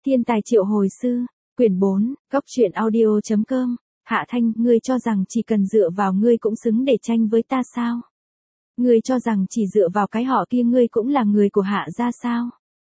Thiên tài triệu hồi sư, quyển 4, góc truyện audio.com, Hạ Thanh, ngươi cho rằng chỉ cần dựa vào ngươi cũng xứng để tranh với ta sao? Ngươi cho rằng chỉ dựa vào cái họ kia ngươi cũng là người của Hạ gia sao?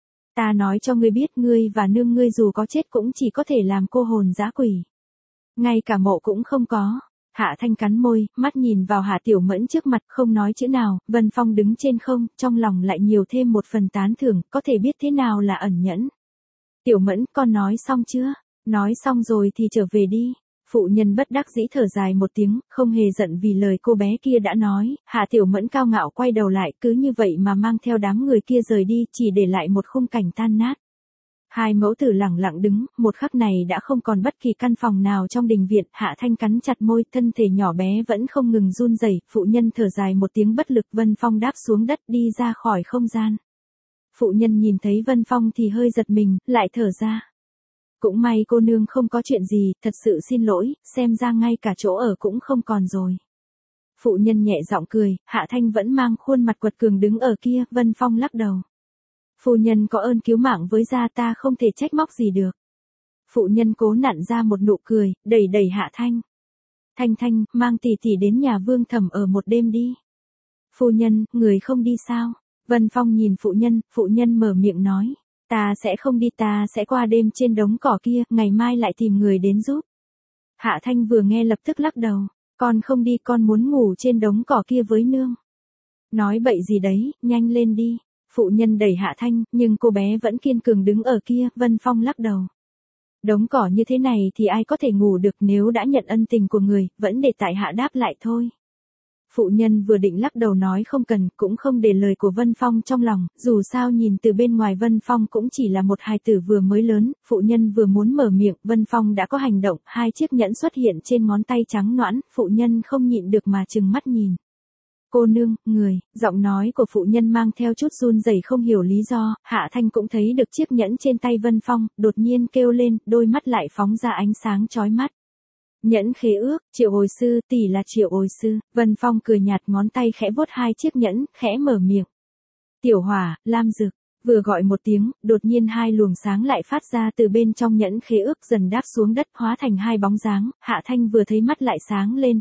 Ta nói cho ngươi biết ngươi và nương ngươi dù có chết cũng chỉ có thể làm cô hồn dã quỷ. Ngay cả mộ cũng không có. Hạ Thanh cắn môi, mắt nhìn vào Hạ Tiểu Mẫn trước mặt không nói chữ nào, Vân Phong đứng trên không, trong lòng lại nhiều thêm một phần tán thưởng, có thể biết thế nào là ẩn nhẫn. Tiểu Mẫn, con nói xong chưa? Nói xong rồi thì trở về đi. Phụ nhân bất đắc dĩ thở dài một tiếng, không hề giận vì lời cô bé kia đã nói, Hạ Tiểu Mẫn cao ngạo quay đầu lại cứ như vậy mà mang theo đám người kia rời đi, chỉ để lại một khung cảnh tan nát. Hai mẫu tử lẳng lặng đứng, một khắc này đã không còn bất kỳ căn phòng nào trong đình viện, Hạ Thanh cắn chặt môi, thân thể nhỏ bé vẫn không ngừng run rẩy. Phụ nhân thở dài một tiếng bất lực, Vân Phong đáp xuống đất đi ra khỏi không gian. Phụ nhân nhìn thấy Vân Phong thì hơi giật mình, lại thở ra. Cũng may cô nương không có chuyện gì, thật sự xin lỗi, xem ra ngay cả chỗ ở cũng không còn rồi. Phụ nhân nhẹ giọng cười, Hạ Thanh vẫn mang khuôn mặt quật cường đứng ở kia, Vân Phong lắc đầu. Phu nhân có ơn cứu mạng với gia ta không thể trách móc gì được. Phụ nhân cố nặn ra một nụ cười, đẩy đẩy Hạ Thanh. Thanh Thanh, mang tỷ tỷ đến nhà Vương Thẩm ở một đêm đi. Phu nhân, người không đi sao? Vân Phong nhìn phụ nhân mở miệng nói. Ta sẽ không đi, ta sẽ qua đêm trên đống cỏ kia, ngày mai lại tìm người đến giúp. Hạ Thanh vừa nghe lập tức lắc đầu. Con không đi, con muốn ngủ trên đống cỏ kia với nương. Nói bậy gì đấy, nhanh lên đi. Phụ nhân đẩy Hạ Thanh, nhưng cô bé vẫn kiên cường đứng ở kia, Vân Phong lắc đầu. Đống cỏ như thế này thì ai có thể ngủ được, nếu đã nhận ân tình của người, vẫn để tại hạ đáp lại thôi. Phụ nhân vừa định lắc đầu nói không cần, cũng không để lời của Vân Phong trong lòng, dù sao nhìn từ bên ngoài Vân Phong cũng chỉ là một hài tử vừa mới lớn, phụ nhân vừa muốn mở miệng, Vân Phong đã có hành động, hai chiếc nhẫn xuất hiện trên ngón tay trắng nõn, phụ nhân không nhịn được mà trừng mắt nhìn. Cô nương, người, giọng nói của phụ nhân mang theo chút run rẩy không hiểu lý do, Hạ Thanh cũng thấy được chiếc nhẫn trên tay Vân Phong, đột nhiên kêu lên, đôi mắt lại phóng ra ánh sáng chói mắt. Nhẫn khế ước, Triệu hồi sư, tỷ là Triệu hồi sư, Vân Phong cười nhạt ngón tay khẽ vuốt hai chiếc nhẫn, khẽ mở miệng. Tiểu Hỏa, Lam Dực, vừa gọi một tiếng, đột nhiên hai luồng sáng lại phát ra từ bên trong nhẫn khế ước dần đáp xuống đất hóa thành hai bóng dáng, Hạ Thanh vừa thấy mắt lại sáng lên,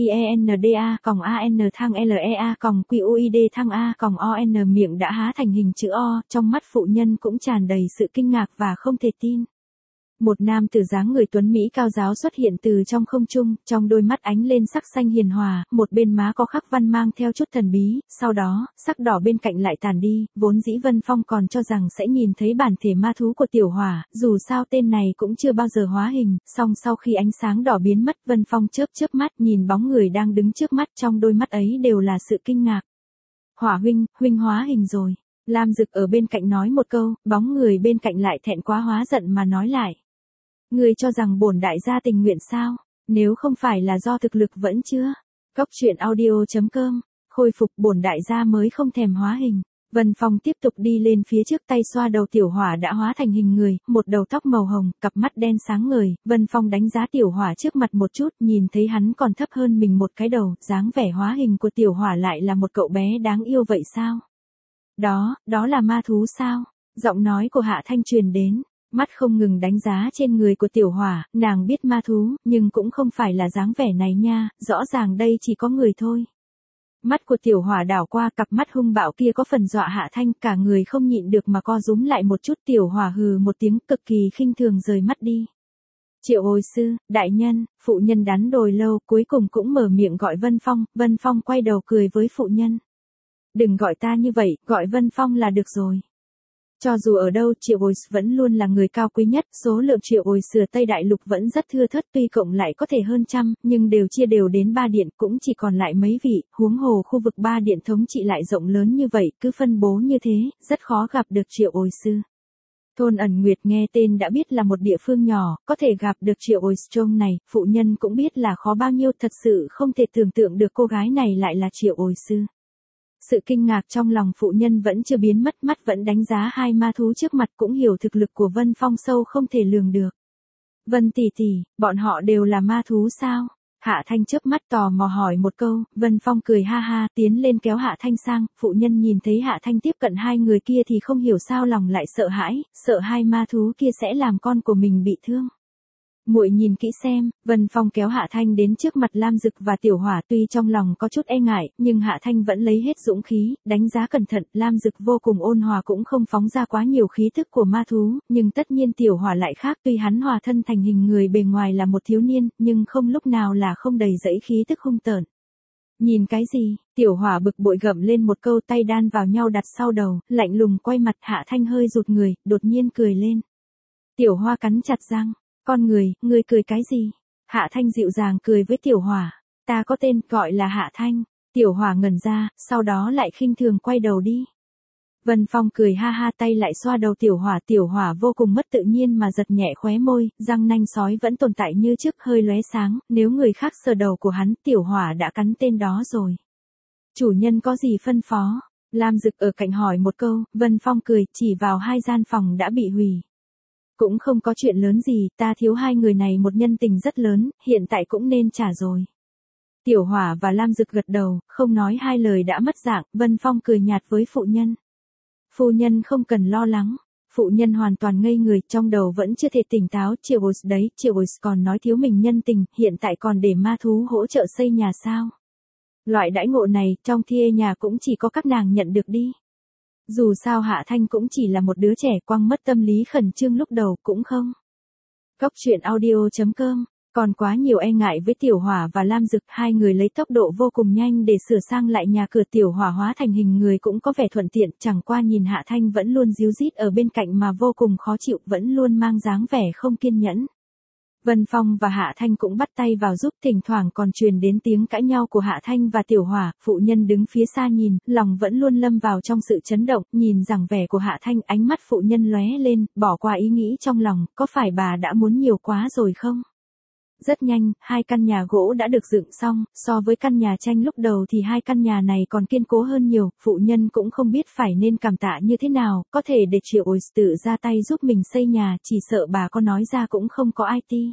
DIENDA, AN thăng LEA, QUID thăng A, ON miệng đã há thành hình chữ O, trong mắt phụ nhân cũng tràn đầy sự kinh ngạc và không thể tin. Một nam tử dáng người tuấn Mỹ cao giáo xuất hiện từ trong không trung, trong đôi mắt ánh lên sắc xanh hiền hòa, một bên má có khắc văn mang theo chút thần bí, sau đó, sắc đỏ bên cạnh lại tàn đi, vốn dĩ Vân Phong còn cho rằng sẽ nhìn thấy bản thể ma thú của Tiểu Hỏa, dù sao tên này cũng chưa bao giờ hóa hình, song sau khi ánh sáng đỏ biến mất Vân Phong chớp chớp mắt nhìn bóng người đang đứng trước mắt, trong đôi mắt ấy đều là sự kinh ngạc. Hỏa huynh hóa hình rồi. Lam Dực ở bên cạnh nói một câu, bóng người bên cạnh lại thẹn quá hóa giận mà nói lại. Ngươi cho rằng bổn đại gia tình nguyện sao? Nếu không phải là do thực lực vẫn chưa. Góc truyện audio.com, khôi phục bổn đại gia mới không thèm hóa hình. Vân Phong tiếp tục đi lên phía trước tay xoa đầu Tiểu Hỏa đã hóa thành hình người, một đầu tóc màu hồng, cặp mắt đen sáng ngời, Vân Phong đánh giá Tiểu Hỏa trước mặt một chút, nhìn thấy hắn còn thấp hơn mình một cái đầu, dáng vẻ hóa hình của Tiểu Hỏa lại là một cậu bé đáng yêu vậy sao? Đó là ma thú sao? Giọng nói của Hạ Thanh truyền đến. Mắt không ngừng đánh giá trên người của Tiểu Hỏa, nàng biết ma thú, nhưng cũng không phải là dáng vẻ này nha, rõ ràng đây chỉ có người thôi. Mắt của Tiểu Hỏa đảo qua, cặp mắt hung bạo kia có phần dọa Hạ Thanh, cả người không nhịn được mà co rúm lại một chút. Tiểu Hỏa hừ một tiếng cực kỳ khinh thường rời mắt đi. Triệu hồi sư, đại nhân, phụ nhân đắn đồi lâu, cuối cùng cũng mở miệng gọi Vân Phong quay đầu cười với phụ nhân. Đừng gọi ta như vậy, gọi Vân Phong là được rồi. Cho dù ở đâu Triệu hồi vẫn luôn là người cao quý nhất, số lượng Triệu hồi sửa Tây Đại Lục vẫn rất thưa thớt, tuy cộng lại có thể hơn trăm, nhưng đều chia đều đến 3 điện, cũng chỉ còn lại mấy vị, huống hồ khu vực 3 điện thống trị lại rộng lớn như vậy, cứ phân bố như thế, rất khó gặp được Triệu hồi sư. Thôn Ẩn Nguyệt nghe tên đã biết là một địa phương nhỏ, có thể gặp được Triệu hồi Strong này, phụ nhân cũng biết là khó bao nhiêu, thật sự không thể tưởng tượng được cô gái này lại là Triệu hồi sư. Sự kinh ngạc trong lòng phụ nhân vẫn chưa biến mất, mắt vẫn đánh giá hai ma thú trước mặt, cũng hiểu thực lực của Vân Phong sâu không thể lường được. Vân tỷ tỷ, bọn họ đều là ma thú sao? Hạ Thanh chớp mắt tò mò hỏi một câu, Vân Phong cười ha ha, tiến lên kéo Hạ Thanh sang, phụ nhân nhìn thấy Hạ Thanh tiếp cận hai người kia thì không hiểu sao lòng lại sợ hãi, sợ hai ma thú kia sẽ làm con của mình bị thương. Muội nhìn kỹ xem, Vân Phong kéo Hạ Thanh đến trước mặt Lam Dực và Tiểu Hỏa, tuy trong lòng có chút e ngại, nhưng Hạ Thanh vẫn lấy hết dũng khí, đánh giá cẩn thận, Lam Dực vô cùng ôn hòa cũng không phóng ra quá nhiều khí thức của ma thú, nhưng tất nhiên Tiểu Hỏa lại khác, tuy hắn hòa thân thành hình người bề ngoài là một thiếu niên, nhưng không lúc nào là không đầy dẫy khí tức hung tợn. Nhìn cái gì? Tiểu Hỏa bực bội gầm lên một câu, tay đan vào nhau đặt sau đầu, lạnh lùng quay mặt. Hạ Thanh hơi rụt người, đột nhiên cười lên. Tiểu Hoa cắn chặt răng. Con người, ngươi cười cái gì? Hạ Thanh dịu dàng cười với Tiểu Hỏa. Ta có tên, gọi là Hạ Thanh. Tiểu Hỏa ngẩn ra, sau đó lại khinh thường quay đầu đi. Vân Phong cười ha ha, tay lại xoa đầu Tiểu Hỏa vô cùng mất tự nhiên mà giật nhẹ khóe môi, răng nanh sói vẫn tồn tại như trước, hơi lóe sáng, nếu người khác sờ đầu của hắn, Tiểu Hỏa đã cắn tên đó rồi. Chủ nhân có gì phân phó? Lam Dực ở cạnh hỏi một câu, Vân Phong cười, chỉ vào hai gian phòng đã bị hủy. Cũng không có chuyện lớn gì, ta thiếu hai người này một nhân tình rất lớn, hiện tại cũng nên trả rồi. Tiểu Hỏa và Lam Dực gật đầu, không nói hai lời đã mất dạng, Vân Phong cười nhạt với phụ nhân. Phu nhân không cần lo lắng. Phụ nhân hoàn toàn ngây người, trong đầu vẫn chưa thể tỉnh táo, Triệu Bồi đấy, Triệu Bồi còn nói thiếu mình nhân tình, hiện tại còn để ma thú hỗ trợ xây nhà sao? Loại đãi ngộ này, trong thiê nhà cũng chỉ có các nàng nhận được đi. Dù sao Hạ Thanh cũng chỉ là một đứa trẻ, quăng mất tâm lý khẩn trương lúc đầu cũng không. Cóc truyện audio.com, còn quá nhiều e ngại với Tiểu Hỏa và Lam Dực, hai người lấy tốc độ vô cùng nhanh để sửa sang lại nhà cửa. Tiểu Hỏa hóa thành hình người cũng có vẻ thuận tiện, chẳng qua nhìn Hạ Thanh vẫn luôn díu dít ở bên cạnh mà vô cùng khó chịu, vẫn luôn mang dáng vẻ không kiên nhẫn. Vân Phong và Hạ Thanh cũng bắt tay vào giúp, thỉnh thoảng còn truyền đến tiếng cãi nhau của Hạ Thanh và Tiểu Hỏa. Phụ nhân đứng phía xa nhìn, lòng vẫn luôn lâm vào trong sự chấn động, nhìn rằng vẻ của Hạ Thanh, ánh mắt phụ nhân lóe lên, bỏ qua ý nghĩ trong lòng, có phải bà đã muốn nhiều quá rồi không? Rất nhanh, hai căn nhà gỗ đã được dựng xong, so với căn nhà tranh lúc đầu thì hai căn nhà này còn kiên cố hơn nhiều, phụ nhân cũng không biết phải nên cảm tạ như thế nào, có thể để Triệu Ôi tự ra tay giúp mình xây nhà, chỉ sợ bà có nói ra cũng không có ai ti.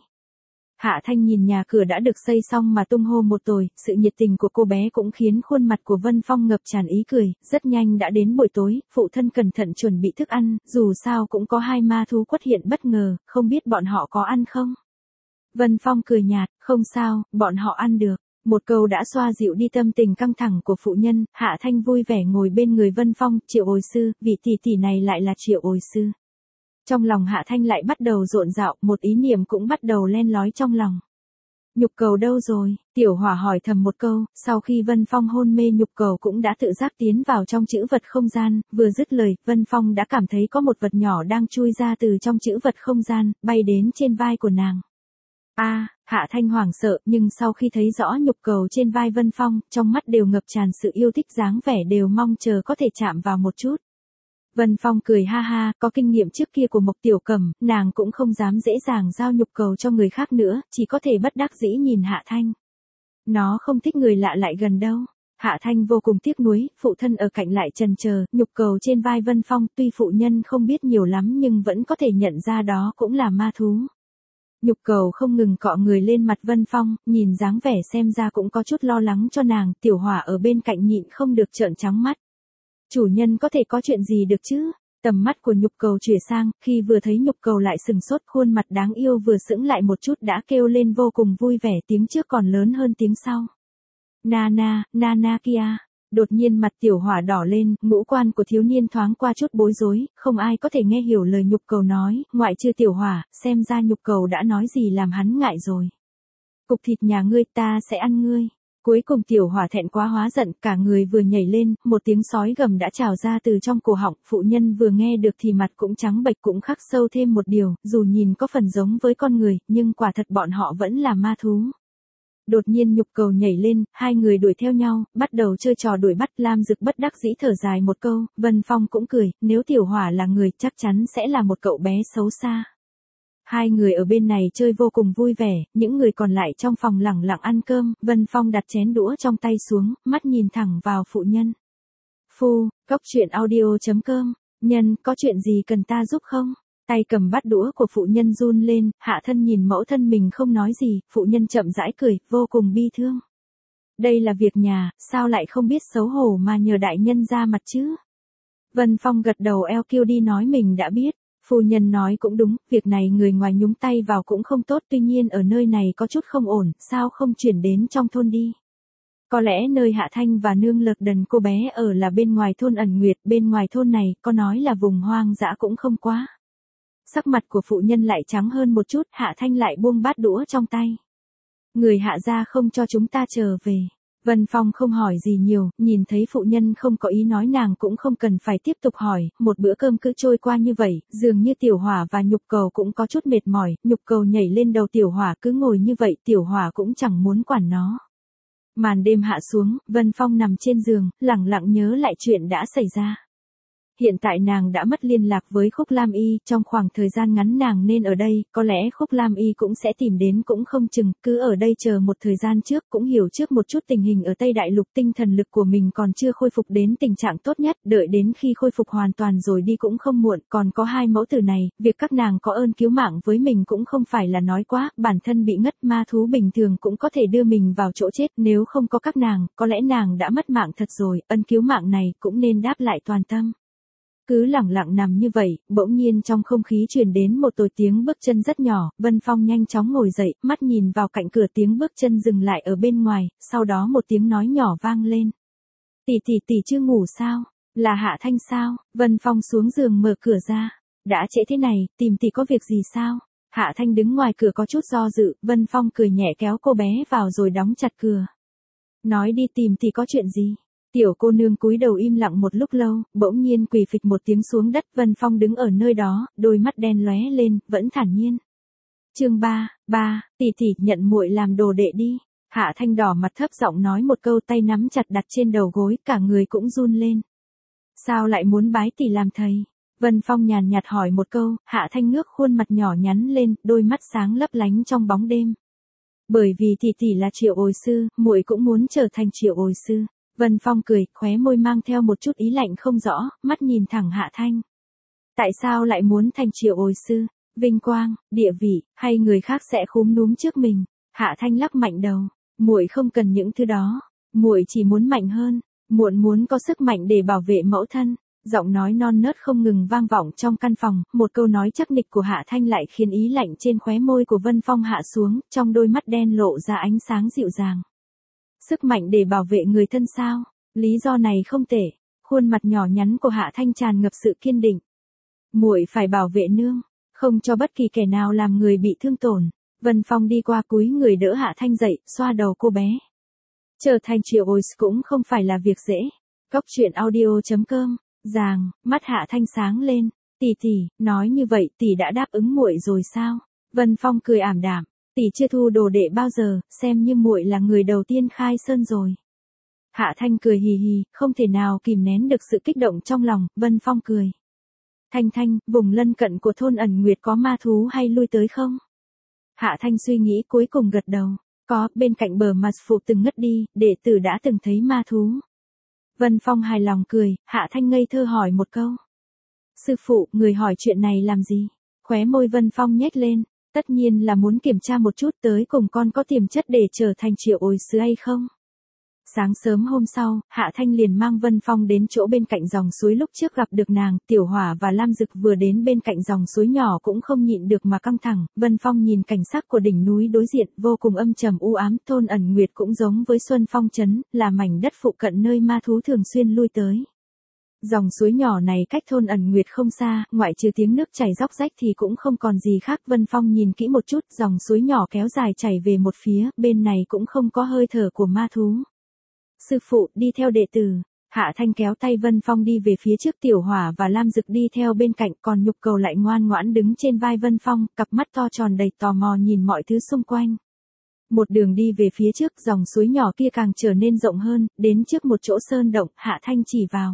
Hạ Thanh nhìn nhà cửa đã được xây xong mà tung hô một tồi, sự nhiệt tình của cô bé cũng khiến khuôn mặt của Vân Phong ngập tràn ý cười, rất nhanh đã đến buổi tối, phụ thân cẩn thận chuẩn bị thức ăn, dù sao cũng có hai ma thú xuất hiện bất ngờ, không biết bọn họ có ăn không? Vân Phong cười nhạt, không sao, bọn họ ăn được. Một câu đã xoa dịu đi tâm tình căng thẳng của phụ nhân, Hạ Thanh vui vẻ ngồi bên người Vân Phong, Triệu Ôi sư, vị tỷ tỷ này lại là Triệu Ôi sư. Trong lòng Hạ Thanh lại bắt đầu rộn rạo, một ý niệm cũng bắt đầu len lói trong lòng. Nhục cầu đâu rồi? Tiểu Hỏa hỏi thầm một câu, sau khi Vân Phong hôn mê nhục cầu cũng đã tự giác tiến vào trong chữ vật không gian, vừa dứt lời, Vân Phong đã cảm thấy có một vật nhỏ đang chui ra từ trong chữ vật không gian, bay đến trên vai của nàng. Hạ Thanh hoảng sợ, nhưng sau khi thấy rõ nhục cầu trên vai Vân Phong, trong mắt đều ngập tràn sự yêu thích, dáng vẻ đều mong chờ có thể chạm vào một chút. Vân Phong cười ha ha, có kinh nghiệm trước kia của Mộc Tiểu Cẩm, nàng cũng không dám dễ dàng giao nhục cầu cho người khác nữa, chỉ có thể bất đắc dĩ nhìn Hạ Thanh. Nó không thích người lạ lại gần đâu. Hạ Thanh vô cùng tiếc nuối, phụ thân ở cạnh lại chần chờ, nhục cầu trên vai Vân Phong, tuy phụ nhân không biết nhiều lắm nhưng vẫn có thể nhận ra đó cũng là ma thú. Nhục cầu không ngừng cọ người lên mặt Vân Phong, nhìn dáng vẻ xem ra cũng có chút lo lắng cho nàng, Tiểu Hỏa ở bên cạnh nhịn không được trợn trắng mắt. Chủ nhân có thể có chuyện gì được chứ? Tầm mắt của nhục cầu chuyển sang, khi vừa thấy nhục cầu lại sừng sốt, khuôn mặt đáng yêu vừa sững lại một chút đã kêu lên vô cùng vui vẻ, tiếng trước còn lớn hơn tiếng sau. Nana kia. Đột nhiên mặt Tiểu Hỏa đỏ lên, ngũ quan của thiếu niên thoáng qua chút bối rối, không ai có thể nghe hiểu lời nhục cầu nói, ngoại trừ Tiểu Hỏa, xem ra nhục cầu đã nói gì làm hắn ngại rồi. Cục thịt nhà ngươi, ta sẽ ăn ngươi. Cuối cùng Tiểu Hỏa thẹn quá hóa giận, cả người vừa nhảy lên, một tiếng sói gầm đã trào ra từ trong cổ họng, phụ nhân vừa nghe được thì mặt cũng trắng bệch, cũng khắc sâu thêm một điều, dù nhìn có phần giống với con người, nhưng quả thật bọn họ vẫn là ma thú. Đột nhiên nhục cầu nhảy lên, hai người đuổi theo nhau, bắt đầu chơi trò đuổi bắt. Lam Dực bất đắc dĩ thở dài một câu, Vân Phong cũng cười, nếu Tiểu Hỏa là người chắc chắn sẽ là một cậu bé xấu xa. Hai người ở bên này chơi vô cùng vui vẻ, những người còn lại trong phòng lẳng lặng ăn cơm. Vân Phong đặt chén đũa trong tay xuống, mắt nhìn thẳng vào phụ nhân. Cóc truyện audio.com, nhân, có chuyện gì cần ta giúp không? Tay cầm bát đũa của phụ nhân run lên, Hạ Thân nhìn mẫu thân mình không nói gì, phụ nhân chậm rãi cười, vô cùng bi thương. Đây là việc nhà, sao lại không biết xấu hổ mà nhờ đại nhân ra mặt chứ? Vân Phong gật đầu eo kiêu đi nói mình đã biết. Phu nhân nói cũng đúng, việc này người ngoài nhúng tay vào cũng không tốt, tuy nhiên ở nơi này có chút không ổn, sao không chuyển đến trong thôn đi? Có lẽ nơi Hạ Thanh và nương Lược Đần cô bé ở là bên ngoài thôn Ẩn Nguyệt, bên ngoài thôn này, có nói là vùng hoang dã cũng không quá. Sắc mặt của phụ nhân lại trắng hơn một chút, Hạ Thanh lại buông bát đũa trong tay. Người Hạ gia không cho chúng ta trở về. Vân Phong không hỏi gì nhiều, nhìn thấy phụ nhân không có ý nói nàng cũng không cần phải tiếp tục hỏi, một bữa cơm cứ trôi qua như vậy, dường như Tiểu Hỏa và Nhục Cầu cũng có chút mệt mỏi, Nhục Cầu nhảy lên đầu Tiểu Hỏa cứ ngồi như vậy, Tiểu Hỏa cũng chẳng muốn quản nó. Màn đêm hạ xuống, Vân Phong nằm trên giường, lẳng lặng nhớ lại chuyện đã xảy ra. Hiện tại nàng đã mất liên lạc với Khúc Lam Y, trong khoảng thời gian ngắn nàng nên ở đây, có lẽ Khúc Lam Y cũng sẽ tìm đến cũng không chừng, cứ ở đây chờ một thời gian trước cũng hiểu trước một chút tình hình ở Tây Đại Lục, tinh thần lực của mình còn chưa khôi phục đến tình trạng tốt nhất, đợi đến khi khôi phục hoàn toàn rồi đi cũng không muộn, còn có hai mẫu tử này, việc các nàng có ơn cứu mạng với mình cũng không phải là nói quá, bản thân bị ngất ma thú bình thường cũng có thể đưa mình vào chỗ chết, nếu không có các nàng, có lẽ nàng đã mất mạng thật rồi, ân cứu mạng này cũng nên đáp lại toàn tâm. Cứ lẳng lặng nằm như vậy, bỗng nhiên trong không khí truyền đến một hồi tiếng bước chân rất nhỏ, Vân Phong nhanh chóng ngồi dậy, mắt nhìn vào cạnh cửa, tiếng bước chân dừng lại ở bên ngoài, sau đó một tiếng nói nhỏ vang lên. Tỷ chưa ngủ sao? Là Hạ Thanh sao? Vân Phong xuống giường mở cửa ra. Đã trễ thế này, tìm tỷ có việc gì sao? Hạ Thanh đứng ngoài cửa có chút do dự, Vân Phong cười nhẹ kéo cô bé vào rồi đóng chặt cửa. Nói đi, tìm tỷ có chuyện gì? Tiểu cô nương cúi đầu im lặng một lúc lâu, bỗng nhiên quỳ phịch một tiếng xuống đất, Vân Phong đứng ở nơi đó, đôi mắt đen lóe lên, vẫn thản nhiên. Chương 3, tỷ nhận muội làm đồ đệ đi. Hạ Thanh đỏ mặt thấp giọng nói một câu, tay nắm chặt đặt trên đầu gối, cả người cũng run lên. Sao lại muốn bái tỷ làm thầy? Vân Phong nhàn nhạt hỏi một câu, Hạ Thanh ngước khuôn mặt nhỏ nhắn lên, đôi mắt sáng lấp lánh trong bóng đêm. Bởi vì tỷ là Triệu Ồi sư, muội cũng muốn trở thành Triệu Ồi sư. Vân Phong cười, khóe môi mang theo một chút ý lạnh không rõ, mắt nhìn thẳng Hạ Thanh. Tại sao lại muốn thành Triệu Ồi sư? Vinh quang, địa vị, hay người khác sẽ khúm núm trước mình? Hạ Thanh lắc mạnh đầu, muội không cần những thứ đó, muội chỉ muốn mạnh hơn, muội muốn có sức mạnh để bảo vệ mẫu thân. Giọng nói non nớt không ngừng vang vọng trong căn phòng, một câu nói chắc nịch của Hạ Thanh lại khiến ý lạnh trên khóe môi của Vân Phong hạ xuống, trong đôi mắt đen lộ ra ánh sáng dịu dàng. Sức mạnh để bảo vệ người thân sao? Lý do này không tệ. Khuôn mặt nhỏ nhắn của Hạ Thanh tràn ngập sự kiên định. Muội phải bảo vệ nương, không cho bất kỳ kẻ nào làm người bị thương tổn. Vân Phong đi qua cúi người đỡ Hạ Thanh dậy, xoa đầu cô bé. Trở thành Triệu Ồi cũng không phải là việc dễ. Góc truyện audio.com. Ràng, mắt Hạ Thanh sáng lên. Tỷ, nói như vậy tỷ đã đáp ứng muội rồi sao? Vân Phong cười ảm đạm. Tỷ chưa thu đồ đệ bao giờ, xem như muội là người đầu tiên khai sơn rồi. Hạ Thanh cười hì hì, không thể nào kìm nén được sự kích động trong lòng, Vân Phong cười. Thanh, vùng lân cận của thôn Ẩn Nguyệt có ma thú hay lui tới không? Hạ Thanh suy nghĩ cuối cùng gật đầu. Có, bên cạnh bờ mà phụ từng ngất đi, đệ tử đã từng thấy ma thú. Vân Phong hài lòng cười, Hạ Thanh ngây thơ hỏi một câu. Sư phụ, người hỏi chuyện này làm gì? Khóe môi Vân Phong nhếch lên. Tất nhiên là muốn kiểm tra một chút tới cùng con có tiềm chất để trở thành Triệu Ồi sư hay không. Sáng sớm hôm sau, Hạ Thanh liền mang Vân Phong đến chỗ bên cạnh dòng suối lúc trước gặp được nàng, Tiểu Hỏa và Lam Dực vừa đến bên cạnh dòng suối nhỏ cũng không nhịn được mà căng thẳng, Vân Phong nhìn cảnh sắc của đỉnh núi đối diện vô cùng âm trầm u ám, thôn Ẩn Nguyệt cũng giống với Xuân Phong trấn, là mảnh đất phụ cận nơi ma thú thường xuyên lui tới. Dòng suối nhỏ này cách thôn Ẩn Nguyệt không xa, ngoại trừ tiếng nước chảy róc rách thì cũng không còn gì khác. Vân Phong nhìn kỹ một chút, dòng suối nhỏ kéo dài chảy về một phía, bên này cũng không có hơi thở của ma thú. Sư phụ, đi theo đệ tử. Hạ Thanh kéo tay Vân Phong đi về phía trước, Tiểu Hỏa và Lam Dực đi theo bên cạnh, còn Nhục Cầu lại ngoan ngoãn đứng trên vai Vân Phong, cặp mắt to tròn đầy tò mò nhìn mọi thứ xung quanh. Một đường đi về phía trước, dòng suối nhỏ kia càng trở nên rộng hơn, đến trước một chỗ sơn động, Hạ Thanh chỉ vào.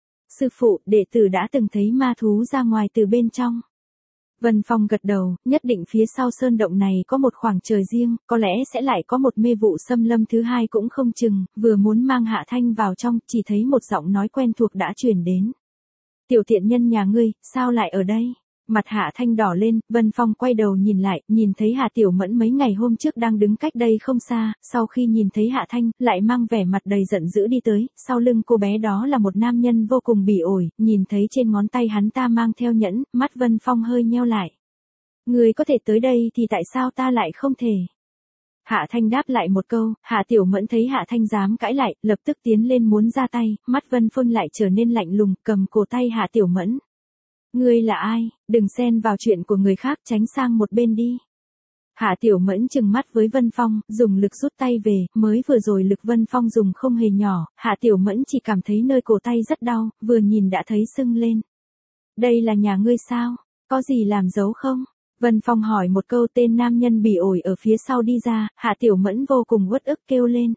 Sư phụ, đệ tử đã từng thấy ma thú ra ngoài từ bên trong. Vân Phong gật đầu, nhất định phía sau sơn động này có một khoảng trời riêng, có lẽ sẽ lại có một mê vụ xâm lâm thứ hai cũng không chừng, vừa muốn mang Hạ Thanh vào trong, chỉ thấy một giọng nói quen thuộc đã truyền đến. Tiểu thiện nhân nhà ngươi, sao lại ở đây? Mặt Hạ Thanh đỏ lên, Vân Phong quay đầu nhìn lại, nhìn thấy Hạ Tiểu Mẫn mấy ngày hôm trước đang đứng cách đây không xa, sau khi nhìn thấy Hạ Thanh, lại mang vẻ mặt đầy giận dữ đi tới, sau lưng cô bé đó là một nam nhân vô cùng bỉ ổi, nhìn thấy trên ngón tay hắn ta mang theo nhẫn, mắt Vân Phong hơi nheo lại. Người có thể tới đây thì tại sao ta lại không thể? Hạ Thanh đáp lại một câu, Hạ Tiểu Mẫn thấy Hạ Thanh dám cãi lại, lập tức tiến lên muốn ra tay, mắt Vân Phong lại trở nên lạnh lùng, cầm cổ tay Hạ Tiểu Mẫn. Ngươi là ai, đừng xen vào chuyện của người khác, tránh sang một bên đi. Hạ Tiểu Mẫn trừng mắt với Vân Phong, dùng lực rút tay về, mới vừa rồi lực Vân Phong dùng không hề nhỏ, Hạ Tiểu Mẫn chỉ cảm thấy nơi cổ tay rất đau, vừa nhìn đã thấy sưng lên. Đây là nhà ngươi sao, có gì làm giấu không? Vân Phong hỏi một câu, tên nam nhân bỉ ổi ở phía sau đi ra, Hạ Tiểu Mẫn vô cùng uất ức kêu lên.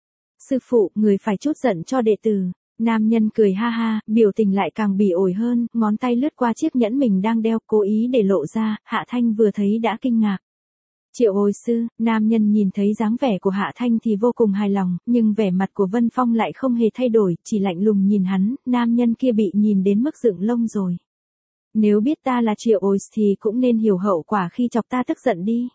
Sư phụ, người phải chút giận cho đệ tử. Nam nhân cười ha ha, biểu tình lại càng bỉ ổi hơn, ngón tay lướt qua chiếc nhẫn mình đang đeo, cố ý để lộ ra, Hạ Thanh vừa thấy đã kinh ngạc. Triệu hồi sư, nam nhân nhìn thấy dáng vẻ của Hạ Thanh thì vô cùng hài lòng, nhưng vẻ mặt của Vân Phong lại không hề thay đổi, chỉ lạnh lùng nhìn hắn, nam nhân kia bị nhìn đến mức dựng lông rồi. Nếu biết ta là Triệu hồi thì cũng nên hiểu hậu quả khi chọc ta tức giận đi.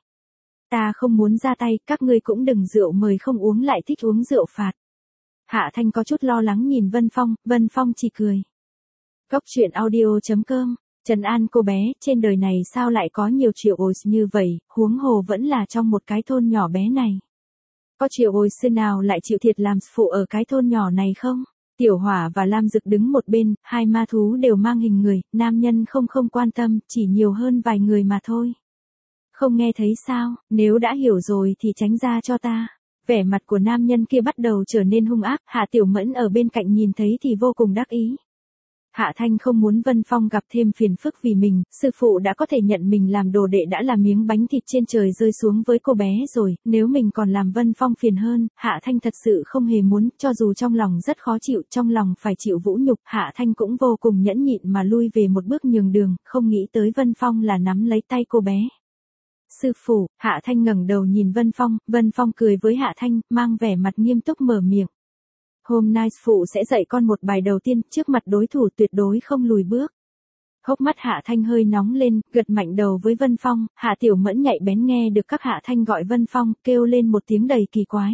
Ta không muốn ra tay, các ngươi cũng đừng rượu mời không uống lại thích uống rượu phạt. Hạ Thanh có chút lo lắng nhìn Vân Phong chỉ cười. Cốc truyện audio.com, trấn an cô bé, trên đời này sao lại có nhiều Triệu hồi như vậy, huống hồ vẫn là trong một cái thôn nhỏ bé này. Có Triệu hồi sư nào lại chịu thiệt làm phụ ở cái thôn nhỏ này không? Tiểu Hỏa và Lam Dực đứng một bên, hai ma thú đều mang hình người, nam nhân không quan tâm, chỉ nhiều hơn vài người mà thôi. Không nghe thấy sao, nếu đã hiểu rồi thì tránh ra cho ta. Vẻ mặt của nam nhân kia bắt đầu trở nên hung ác, Hạ Tiểu Mẫn ở bên cạnh nhìn thấy thì vô cùng đắc ý. Hạ Thanh không muốn Vân Phong gặp thêm phiền phức vì mình, sư phụ đã có thể nhận mình làm đồ đệ đã là miếng bánh thịt trên trời rơi xuống với cô bé rồi, nếu mình còn làm Vân Phong phiền hơn, Hạ Thanh thật sự không hề muốn, cho dù trong lòng rất khó chịu, trong lòng phải chịu vũ nhục, Hạ Thanh cũng vô cùng nhẫn nhịn mà lui về một bước nhường đường, không nghĩ tới Vân Phong là nắm lấy tay cô bé. Sư phụ, Hạ Thanh ngẩng đầu nhìn Vân Phong cười với Hạ Thanh, mang vẻ mặt nghiêm túc mở miệng. Hôm nay phụ sẽ dạy con một bài đầu tiên, trước mặt đối thủ tuyệt đối không lùi bước. Hốc mắt Hạ Thanh hơi nóng lên, gật mạnh đầu với Vân Phong, Hạ Tiểu Mẫn nhạy bén nghe được các Hạ Thanh gọi Vân Phong, kêu lên một tiếng đầy kỳ quái.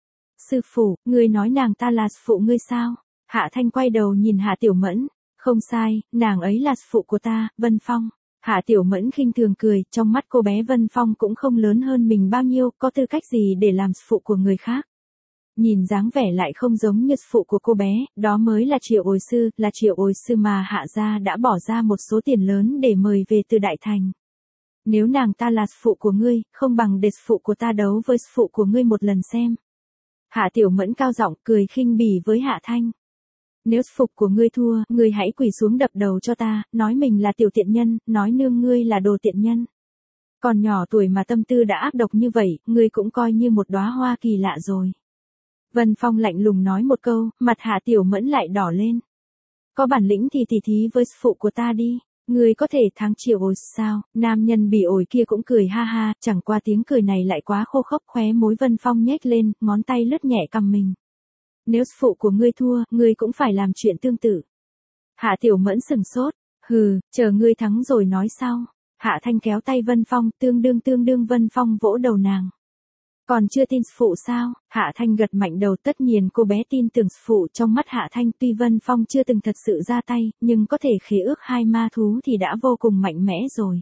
Sư phụ, ngươi nói nàng ta là phụ ngươi sao? Hạ Thanh quay đầu nhìn Hạ Tiểu Mẫn, không sai, nàng ấy là phụ của ta, Vân Phong. Hạ Tiểu Mẫn khinh thường cười, trong mắt cô bé Vân Phong cũng không lớn hơn mình bao nhiêu, có tư cách gì để làm phụ của người khác. Nhìn dáng vẻ lại không giống như phụ của cô bé, đó mới là Triệu hồi sư, là Triệu hồi sư mà Hạ gia đã bỏ ra một số tiền lớn để mời về từ Đại Thành. Nếu nàng ta là phụ của ngươi, không bằng để phụ của ta đấu với phụ của ngươi một lần xem. Hạ Tiểu Mẫn cao giọng cười khinh bỉ với Hạ Thanh. Nếu phục của ngươi thua, ngươi hãy quỳ xuống đập đầu cho ta, nói mình là tiểu tiện nhân, nói nương ngươi là đồ tiện nhân. Còn nhỏ tuổi mà tâm tư đã ác độc như vậy, ngươi cũng coi như một đóa hoa kỳ lạ rồi. Vân Phong lạnh lùng nói một câu, mặt Hạ Tiểu Mẫn lại đỏ lên. Có bản lĩnh thì tỉ thí với phụ của ta đi, ngươi có thể thắng Triệu hồi sao? Nam nhân bỉ ổi kia cũng cười ha ha, chẳng qua tiếng cười này lại quá khô khốc, khóe môi Vân Phong nhếch lên, ngón tay lướt nhẹ cằm mình. Nếu phụ của ngươi thua, ngươi cũng phải làm chuyện tương tự. Hạ Tiểu Mẫn sừng sốt, hừ, chờ ngươi thắng rồi nói sau. Hạ Thanh kéo tay Vân Phong, tương đương Vân Phong vỗ đầu nàng. Còn chưa tin phụ sao? Hạ Thanh gật mạnh đầu, tất nhiên cô bé tin tưởng phụ. Trong mắt Hạ Thanh tuy Vân Phong chưa từng thật sự ra tay, nhưng có thể khế ước hai ma thú thì đã vô cùng mạnh mẽ rồi.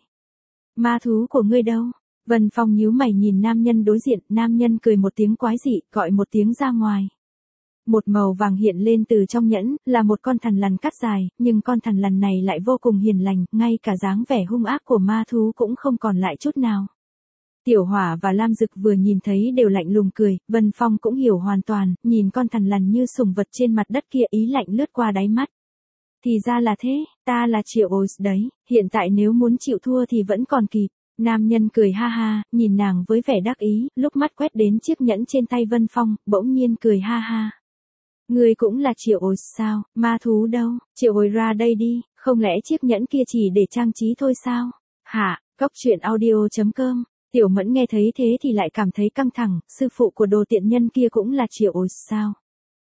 Ma thú của ngươi đâu? Vân Phong nhíu mày nhìn nam nhân đối diện, nam nhân cười một tiếng quái dị, gọi một tiếng ra ngoài. Một màu vàng hiện lên từ trong nhẫn, là một con thằn lằn cắt dài, nhưng con thằn lằn này lại vô cùng hiền lành, ngay cả dáng vẻ hung ác của ma thú cũng không còn lại chút nào. Tiểu Hỏa và Lam Dực vừa nhìn thấy đều lạnh lùng cười, Vân Phong cũng hiểu hoàn toàn, nhìn con thằn lằn như sủng vật trên mặt đất kia, ý lạnh lướt qua đáy mắt. Thì ra là thế, ta là Triệu hồi đấy, hiện tại nếu muốn chịu thua thì vẫn còn kịp. Nam nhân cười ha ha, nhìn nàng với vẻ đắc ý, lúc mắt quét đến chiếc nhẫn trên tay Vân Phong, bỗng nhiên cười ha ha. Ngươi cũng là Triệu hồi sao, ma thú đâu, Triệu hồi ra đây đi, không lẽ chiếc nhẫn kia chỉ để trang trí thôi sao? Hả, cốc truyện audio.com. Tiểu Mẫn nghe thấy thế thì lại cảm thấy căng thẳng, sư phụ của đồ tiện nhân kia cũng là Triệu hồi sao?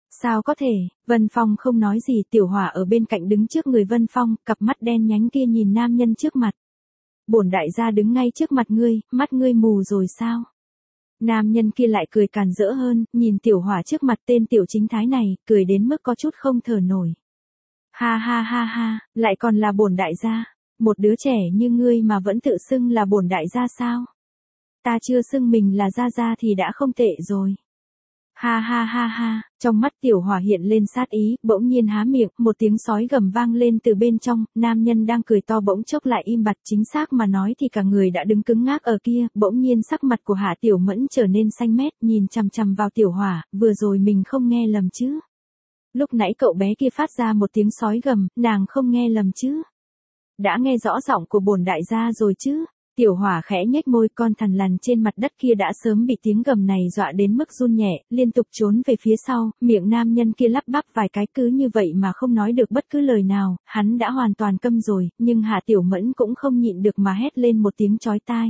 Sao có thể, Vân Phong không nói gì, Tiểu Hỏa ở bên cạnh đứng trước người Vân Phong, cặp mắt đen nhánh kia nhìn nam nhân trước mặt. Bổn đại gia đứng ngay trước mặt ngươi, mắt ngươi mù rồi sao? Nam nhân kia lại cười càn rỡ hơn, nhìn Tiểu Hỏa trước mặt tên Tiểu Chính Thái này, cười đến mức có chút không thở nổi. Ha ha ha ha, lại còn là bổn đại gia, một đứa trẻ như ngươi mà vẫn tự xưng là bổn đại gia sao? Ta chưa xưng mình là gia gia thì đã không tệ rồi. Ha ha ha ha, trong mắt Tiểu Hỏa hiện lên sát ý, bỗng nhiên há miệng, một tiếng sói gầm vang lên từ bên trong, nam nhân đang cười to bỗng chốc lại im bặt, chính xác mà nói thì cả người đã đứng cứng ngắc ở kia, bỗng nhiên sắc mặt của Hạ Tiểu Mẫn trở nên xanh mét, nhìn chằm chằm vào Tiểu Hỏa, vừa rồi mình không nghe lầm chứ. Lúc nãy cậu bé kia phát ra một tiếng sói gầm, nàng không nghe lầm chứ. Đã nghe rõ giọng của bổn đại gia rồi chứ. Tiểu Hỏa khẽ nhếch môi, con thằn lằn trên mặt đất kia đã sớm bị tiếng gầm này dọa đến mức run nhẹ, liên tục trốn về phía sau, miệng nam nhân kia lắp bắp vài cái cứ như vậy mà không nói được bất cứ lời nào, hắn đã hoàn toàn câm rồi, nhưng Hạ Tiểu Mẫn cũng không nhịn được mà hét lên một tiếng chói tai.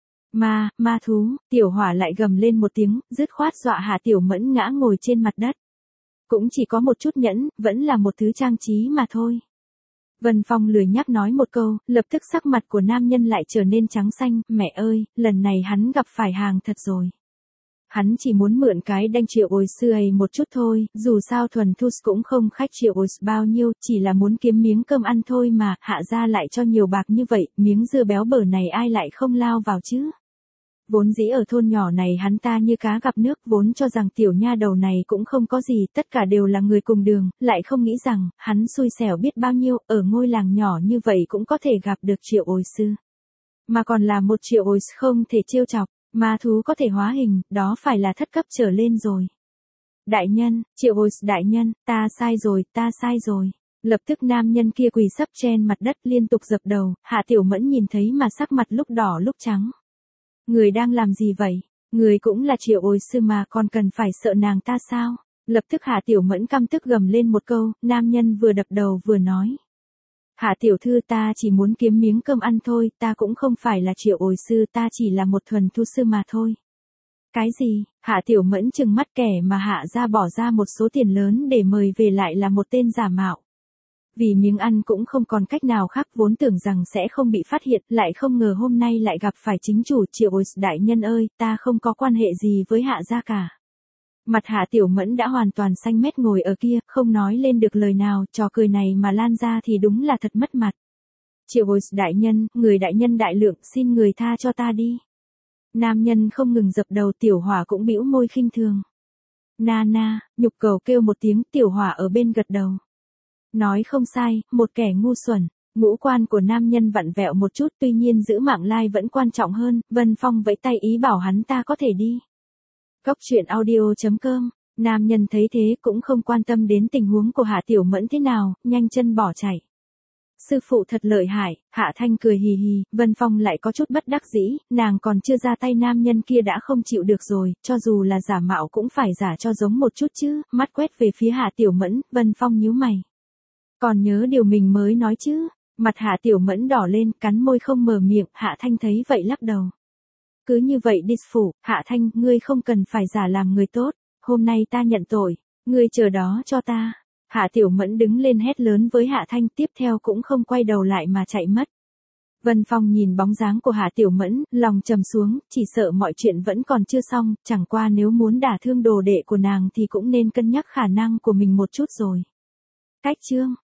Ma thú, Tiểu Hỏa lại gầm lên một tiếng, dứt khoát dọa Hạ Tiểu Mẫn ngã ngồi trên mặt đất. Cũng chỉ có một chút nhẫn, vẫn là một thứ trang trí mà thôi. Vân Phong lười nhác nói một câu, lập tức sắc mặt của nam nhân lại trở nên trắng xanh, mẹ ơi, lần này hắn gặp phải hàng thật rồi. Hắn chỉ muốn mượn cái đanh triệu ồi sư ấy một chút thôi, dù sao thuần thus cũng không khách triệu ồi bao nhiêu, chỉ là muốn kiếm miếng cơm ăn thôi mà, Hạ gia lại cho nhiều bạc như vậy, miếng dưa béo bở này ai lại không lao vào chứ. Vốn dĩ ở thôn nhỏ này hắn ta như cá gặp nước, vốn cho rằng tiểu nha đầu này cũng không có gì, tất cả đều là người cùng đường, lại không nghĩ rằng, hắn xui xẻo biết bao nhiêu, ở ngôi làng nhỏ như vậy cũng có thể gặp được triệu ồi sư. Mà còn là một triệu ồi không thể trêu chọc, ma thú có thể hóa hình, đó phải là thất cấp trở lên rồi. Đại nhân, triệu ồi đại nhân, ta sai rồi. Lập tức nam nhân kia quỳ sấp trên mặt đất liên tục dập đầu, Hạ Tiểu Mẫn nhìn thấy mà sắc mặt lúc đỏ lúc trắng. Người đang làm gì vậy? Người cũng là triệu ồi sư mà còn cần phải sợ nàng ta sao? Lập tức Hạ Tiểu Mẫn căm tức gầm lên một câu, nam nhân vừa đập đầu vừa nói. Hạ tiểu thư, ta chỉ muốn kiếm miếng cơm ăn thôi, ta cũng không phải là triệu ồi sư, ta chỉ là một thuần thu sư mà thôi. Cái gì? Hạ Tiểu Mẫn trừng mắt, kẻ mà Hạ gia bỏ ra một số tiền lớn để mời về lại là một tên giả mạo. Vì miếng ăn cũng không còn cách nào khác, vốn tưởng rằng sẽ không bị phát hiện, lại không ngờ hôm nay lại gặp phải chính chủ. Triệu ôi đại nhân ơi, ta không có quan hệ gì với Hạ gia cả. Mặt Hạ Tiểu Mẫn đã hoàn toàn xanh mét ngồi ở kia, không nói lên được lời nào, trò cười này mà lan ra thì đúng là thật mất mặt. Triệu ôi đại nhân, người đại nhân đại lượng, xin người tha cho ta đi. Nam nhân không ngừng dập đầu, Tiểu Hỏa cũng bĩu môi khinh thường. Na, nhục cầu kêu một tiếng, Tiểu Hỏa ở bên gật đầu. Nói không sai, một kẻ ngu xuẩn. Ngũ quan của nam nhân vặn vẹo một chút, tuy nhiên giữ mạng lai vẫn quan trọng hơn. Vân Phong vẫy tay ý bảo hắn ta có thể đi. Cốc truyện audio.com. Nam nhân thấy thế cũng không quan tâm đến tình huống của Hạ Tiểu Mẫn thế nào, nhanh chân bỏ chạy. Sư phụ thật lợi hại, Hạ Thanh cười hì hì, Vân Phong lại có chút bất đắc dĩ, nàng còn chưa ra tay nam nhân kia đã không chịu được rồi, cho dù là giả mạo cũng phải giả cho giống một chút chứ. Mắt quét về phía Hạ Tiểu Mẫn, Vân Phong nhíu mày. Còn nhớ điều mình mới nói chứ? Mặt Hạ Tiểu Mẫn đỏ lên, cắn môi không mở miệng, Hạ Thanh thấy vậy lắc đầu. Cứ như vậy đi phủ, Hạ Thanh, ngươi không cần phải giả làm người tốt, hôm nay ta nhận tội, ngươi chờ đó cho ta. Hạ Tiểu Mẫn đứng lên hét lớn với Hạ Thanh, tiếp theo cũng không quay đầu lại mà chạy mất. Vân Phong nhìn bóng dáng của Hạ Tiểu Mẫn, lòng trầm xuống, chỉ sợ mọi chuyện vẫn còn chưa xong, chẳng qua nếu muốn đả thương đồ đệ của nàng thì cũng nên cân nhắc khả năng của mình một chút rồi. Cách chương